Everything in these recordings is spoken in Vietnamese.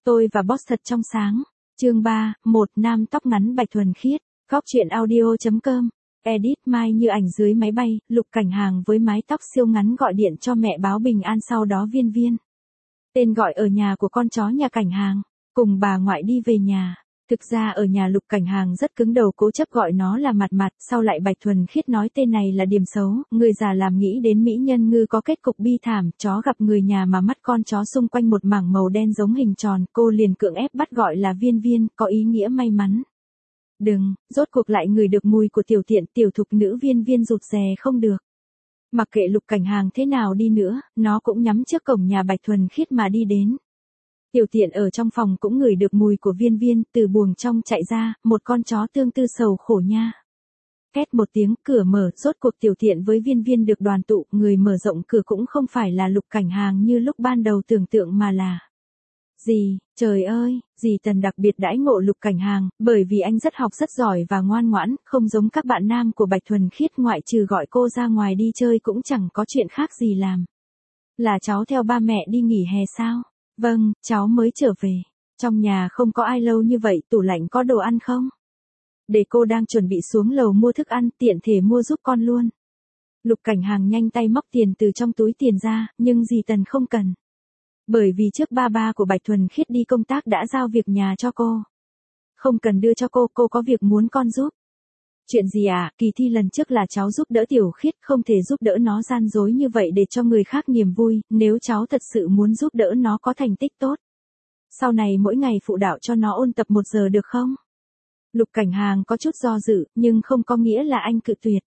Tôi và boss thật trong sáng. Chương 3, một nam tóc ngắn Bạch Thuần Khiết. Góc truyện audio.com. Edit Mai Như ảnh dưới máy bay, Lục Cảnh Hàng với mái tóc siêu ngắn gọi điện cho mẹ báo bình an, sau đó Viên Viên. Tên gọi ở nhà của con chó nhà Cảnh Hàng, cùng bà ngoại đi về nhà. Thực ra ở nhà Lục Cảnh Hàng rất cứng đầu, cố chấp gọi nó là Mặt Mặt, sau lại Bạch Thuần Khiết nói tên này là điểm xấu, người già làm nghĩ đến mỹ nhân ngư có kết cục bi thảm, chó gặp người nhà mà mắt con chó xung quanh một mảng màu đen giống hình tròn, cô liền cưỡng ép bắt gọi là Viên Viên, có ý nghĩa may mắn. Đừng, rốt cuộc lại ngửi được mùi của tiểu tiện, tiểu thục nữ Viên Viên rụt rè không được. Mặc kệ Lục Cảnh Hàng thế nào đi nữa, nó cũng nhắm trước cổng nhà Bạch Thuần Khiết mà đi đến. Tiểu tiện ở trong phòng cũng ngửi được mùi của Viên Viên, từ buồng trong chạy ra, một con chó tương tư sầu khổ nha. Két một tiếng, cửa mở, rốt cuộc tiểu tiện với Viên Viên được đoàn tụ, người mở rộng cửa cũng không phải là Lục Cảnh Hàng như lúc ban đầu tưởng tượng mà là dì. Trời ơi, dì Tần đặc biệt đãi ngộ Lục Cảnh Hàng, bởi vì anh rất học rất giỏi và ngoan ngoãn, không giống các bạn nam của Bạch Thuần Khiết, ngoại trừ gọi cô ra ngoài đi chơi cũng chẳng có chuyện khác gì làm. Là cháu theo ba mẹ đi nghỉ hè sao? Vâng, cháu mới trở về. Trong nhà không có ai lâu như vậy, tủ lạnh có đồ ăn không? Để cô đang chuẩn bị xuống lầu mua thức ăn, tiện thể mua giúp con luôn. Lục Cảnh Hàng nhanh tay móc tiền từ trong túi tiền ra, nhưng dì Tần không cần. Bởi vì trước ba của Bạch Thuần Khiết đi công tác đã giao việc nhà cho cô. Không cần đưa cho cô có việc muốn con giúp. Chuyện gì à, kỳ thi lần trước là cháu giúp đỡ Tiểu Khiết, không thể giúp đỡ nó gian dối như vậy để cho người khác niềm vui, nếu cháu thật sự muốn giúp đỡ nó có thành tích tốt. Sau này mỗi ngày phụ đạo cho nó ôn tập 1 giờ được không? Lục Cảnh Hàng có chút do dự, nhưng không có nghĩa là anh cự tuyệt.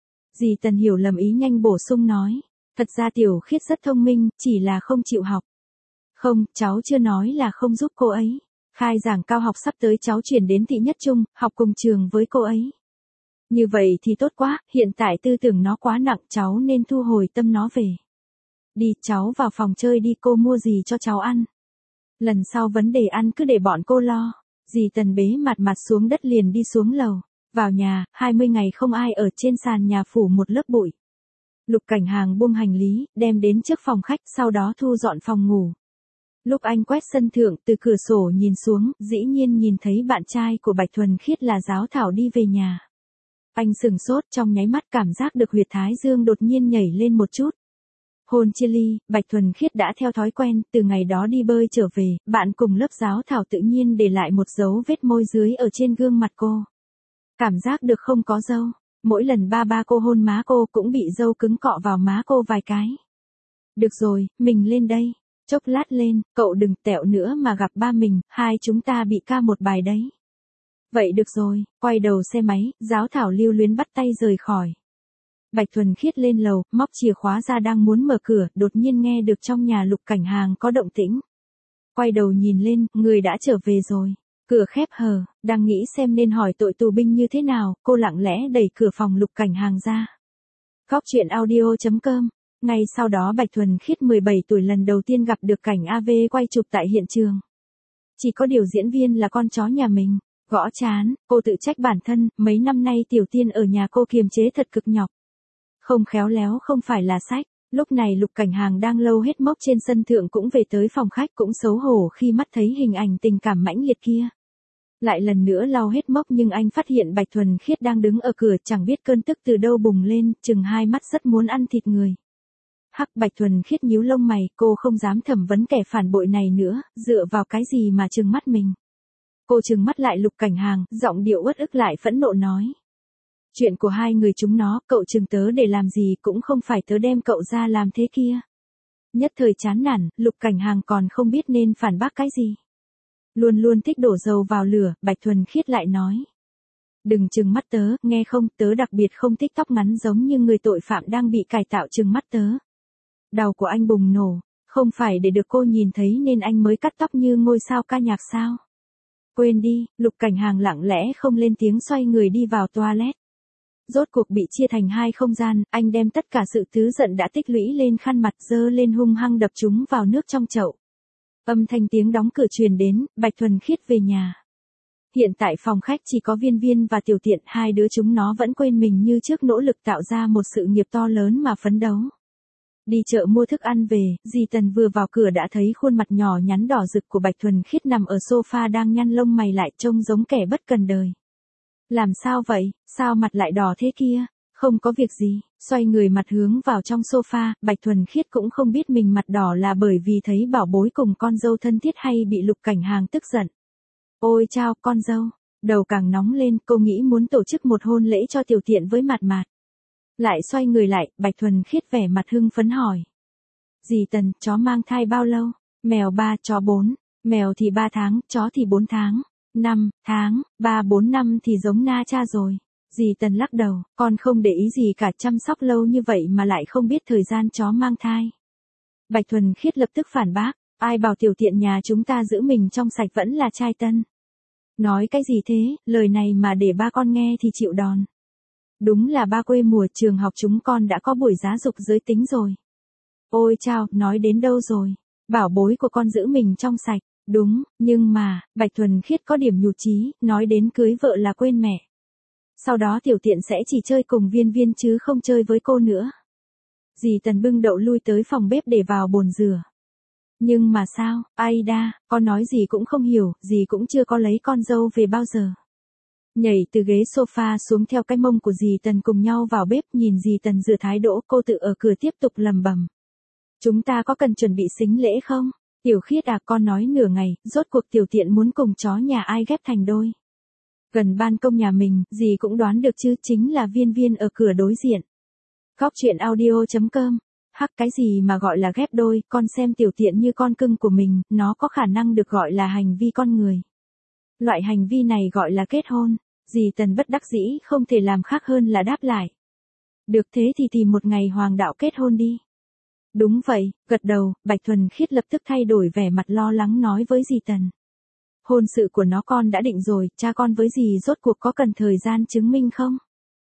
Dì Tần hiểu lầm ý, nhanh bổ sung nói. Thật ra Tiểu Khiết rất thông minh, chỉ là không chịu học. Không, cháu chưa nói là không giúp cô ấy. Khai giảng cao học sắp tới, cháu chuyển đến Thị Nhất Trung, học cùng trường với cô ấy. Như vậy thì tốt quá, hiện tại tư tưởng nó quá nặng, cháu nên thu hồi tâm nó về. Đi, cháu vào phòng chơi đi, cô mua gì cho cháu ăn. Lần sau vấn đề ăn cứ để bọn cô lo. Dì Tần bế Mặt xuống đất liền đi xuống lầu. Vào nhà, 20 ngày không ai ở, trên sàn nhà phủ một lớp bụi. Lục Cảnh Hàng buông hành lý, đem đến trước phòng khách, sau đó thu dọn phòng ngủ. Lúc anh quét sân thượng, từ cửa sổ nhìn xuống, dĩ nhiên nhìn thấy bạn trai của Bạch Thuần Khiết là Giáo Thảo đi về nhà. Anh sừng sốt, trong nháy mắt cảm giác được huyệt thái dương đột nhiên nhảy lên một chút. Hôn chia ly, Bạch Thuần Khiết đã theo thói quen, từ ngày đó đi bơi trở về, bạn cùng lớp Giáo Thảo tự nhiên để lại một dấu vết môi dưới ở trên gương mặt cô. Cảm giác được không có râu, mỗi lần ba cô hôn má cô cũng bị râu cứng cọ vào má cô vài cái. Được rồi, mình lên đây. Chốc lát lên, cậu đừng tẹo nữa mà gặp ba mình, hai chúng ta bị ca một bài đấy. Vậy được rồi, quay đầu xe máy, Giáo Thảo lưu luyến bắt tay rời khỏi. Bạch Thuần Khiết lên lầu, móc chìa khóa ra đang muốn mở cửa, đột nhiên nghe được trong nhà Lục Cảnh Hàng có động tĩnh. Quay đầu nhìn lên, người đã trở về rồi. Cửa khép hờ, đang nghĩ xem nên hỏi tội tù binh như thế nào, cô lặng lẽ đẩy cửa phòng Lục Cảnh Hàng ra. Góc truyện audio.com. Ngay sau đó Bạch Thuần Khiết 17 tuổi lần đầu tiên gặp được cảnh AV quay chụp tại hiện trường. Chỉ có điều diễn viên là con chó nhà mình. Gõ chán, cô tự trách bản thân, mấy năm nay Tiểu Tiên ở nhà cô kiềm chế thật cực nhọc. Không khéo léo không phải là sách. Lúc này Lục Cảnh Hàng đang lâu hết mốc trên sân thượng cũng về tới phòng khách, cũng xấu hổ khi mắt thấy hình ảnh tình cảm mãnh liệt kia. Lại lần nữa lau hết mốc nhưng anh phát hiện Bạch Thuần Khiết đang đứng ở cửa, chẳng biết cơn tức từ đâu bùng lên, chừng hai mắt rất muốn ăn thịt người. Hắc, Bạch Thuần Khiết nhíu lông mày, cô không dám thẩm vấn kẻ phản bội này nữa, dựa vào cái gì mà trừng mắt mình. Cô trừng mắt lại Lục Cảnh Hàng, giọng điệu uất ức lại phẫn nộ nói. Chuyện của hai người chúng nó, cậu trừng tớ để làm gì, cũng không phải tớ đem cậu ra làm thế kia. Nhất thời chán nản, Lục Cảnh Hàng còn không biết nên phản bác cái gì. Luôn luôn thích đổ dầu vào lửa, Bạch Thuần Khiết lại nói. Đừng trừng mắt tớ, nghe không, tớ đặc biệt không thích tóc ngắn giống như người tội phạm đang bị cải tạo, trừng mắt tớ. Đầu của anh bùng nổ, không phải để được cô nhìn thấy nên anh mới cắt tóc như ngôi sao ca nhạc sao? Quên đi, Lục Cảnh Hàng lặng lẽ không lên tiếng xoay người đi vào toilet. Rốt cuộc bị chia thành hai không gian, anh đem tất cả sự tức giận đã tích lũy lên khăn mặt, giơ lên hung hăng đập chúng vào nước trong chậu. Âm thanh tiếng đóng cửa truyền đến, Bạch Thuần Khiết về nhà. Hiện tại phòng khách chỉ có Viên Viên và Tiểu Tiện, hai đứa chúng nó vẫn quên mình như trước, nỗ lực tạo ra một sự nghiệp to lớn mà phấn đấu. Đi chợ mua thức ăn về, dì Tần vừa vào cửa đã thấy khuôn mặt nhỏ nhắn đỏ rực của Bạch Thuần Khiết nằm ở sofa đang nhăn lông mày lại trông giống kẻ bất cần đời. Làm sao vậy, sao mặt lại đỏ thế kia? Không có việc gì, xoay người mặt hướng vào trong sofa, Bạch Thuần Khiết cũng không biết mình mặt đỏ là bởi vì thấy bảo bối cùng con dâu thân thiết hay bị Lục Cảnh Hàng tức giận. Ôi chao, con dâu, đầu càng nóng lên, cô nghĩ muốn tổ chức một hôn lễ cho Tiểu Tiện với Mạt Mạt. Lại xoay người lại, Bạch Thuần Khiết vẻ mặt hưng phấn hỏi. Dì Tần, chó mang thai bao lâu? Mèo 3, chó 4, mèo thì 3 tháng, chó thì 4 tháng, 5 tháng, 3 4 năm thì giống na cha rồi. Dì Tần lắc đầu, con không để ý gì cả, chăm sóc lâu như vậy mà lại không biết thời gian chó mang thai. Bạch Thuần Khiết lập tức phản bác, ai bảo Tiểu Tiện nhà chúng ta giữ mình trong sạch vẫn là trai tân. Nói cái gì thế, lời này mà để ba con nghe thì chịu đòn. Đúng là ba quê mùa trường học chúng con đã có buổi giáo dục giới tính rồi. Ôi chao, nói đến đâu rồi? Bảo bối của con giữ mình trong sạch, đúng, nhưng mà, Bạch Thuần Khiết có điểm nhụt chí, nói đến cưới vợ là quên mẹ. Sau đó Tiểu Tiện sẽ chỉ chơi cùng Viên Viên chứ không chơi với cô nữa. Dì Tần bưng đậu lui tới phòng bếp để vào bồn rửa. Nhưng mà sao, Aida, con nói gì cũng không hiểu, dì cũng chưa có lấy con dâu về bao giờ. Nhảy từ ghế sofa xuống theo cái mông của dì Tần cùng nhau vào bếp, nhìn dì Tần rửa thái đỗ, cô tự ở cửa tiếp tục lầm bầm. Chúng ta có cần chuẩn bị sính lễ không? Tiểu Khiết à, con nói nửa ngày, rốt cuộc Tiểu Tiện muốn cùng chó nhà ai ghép thành đôi. Gần ban công nhà mình, dì cũng đoán được chứ, chính là Viên Viên ở cửa đối diện. Góc truyện audio.com. Hắc, cái gì mà gọi là ghép đôi, con xem Tiểu Tiện như con cưng của mình, nó có khả năng được gọi là hành vi con người. Loại hành vi này gọi là kết hôn. Dì Tần bất đắc dĩ không thể làm khác hơn là đáp lại. Được thế thì tìm một ngày hoàng đạo kết hôn đi. Đúng vậy, gật đầu, Bạch Thuần Khiết lập tức thay đổi vẻ mặt lo lắng nói với dì Tần. Hôn sự của nó con đã định rồi, cha con với dì rốt cuộc có cần thời gian chứng minh không?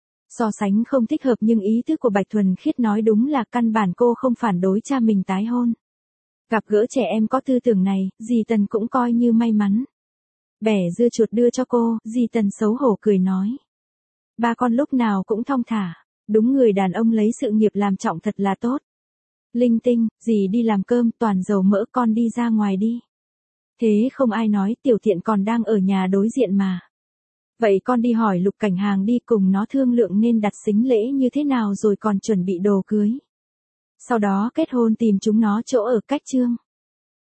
So sánh không thích hợp nhưng ý thức của Bạch Thuần Khiết nói đúng là căn bản cô không phản đối cha mình tái hôn. Gặp gỡ trẻ em có tư tưởng này, dì Tần cũng coi như may mắn. Bẻ dưa chuột đưa cho cô, dì Tần xấu hổ cười nói. Ba con lúc nào cũng thong thả, đúng người đàn ông lấy sự nghiệp làm trọng thật là tốt. Linh tinh, dì đi làm cơm, toàn dầu mỡ, con đi ra ngoài đi. Thế không ai nói, Tiểu Tiện còn đang ở nhà đối diện mà. Vậy con đi hỏi Lục Cảnh Hàng đi, cùng nó thương lượng nên đặt sính lễ như thế nào rồi còn chuẩn bị đồ cưới. Sau đó kết hôn tìm chúng nó chỗ ở cách Trương.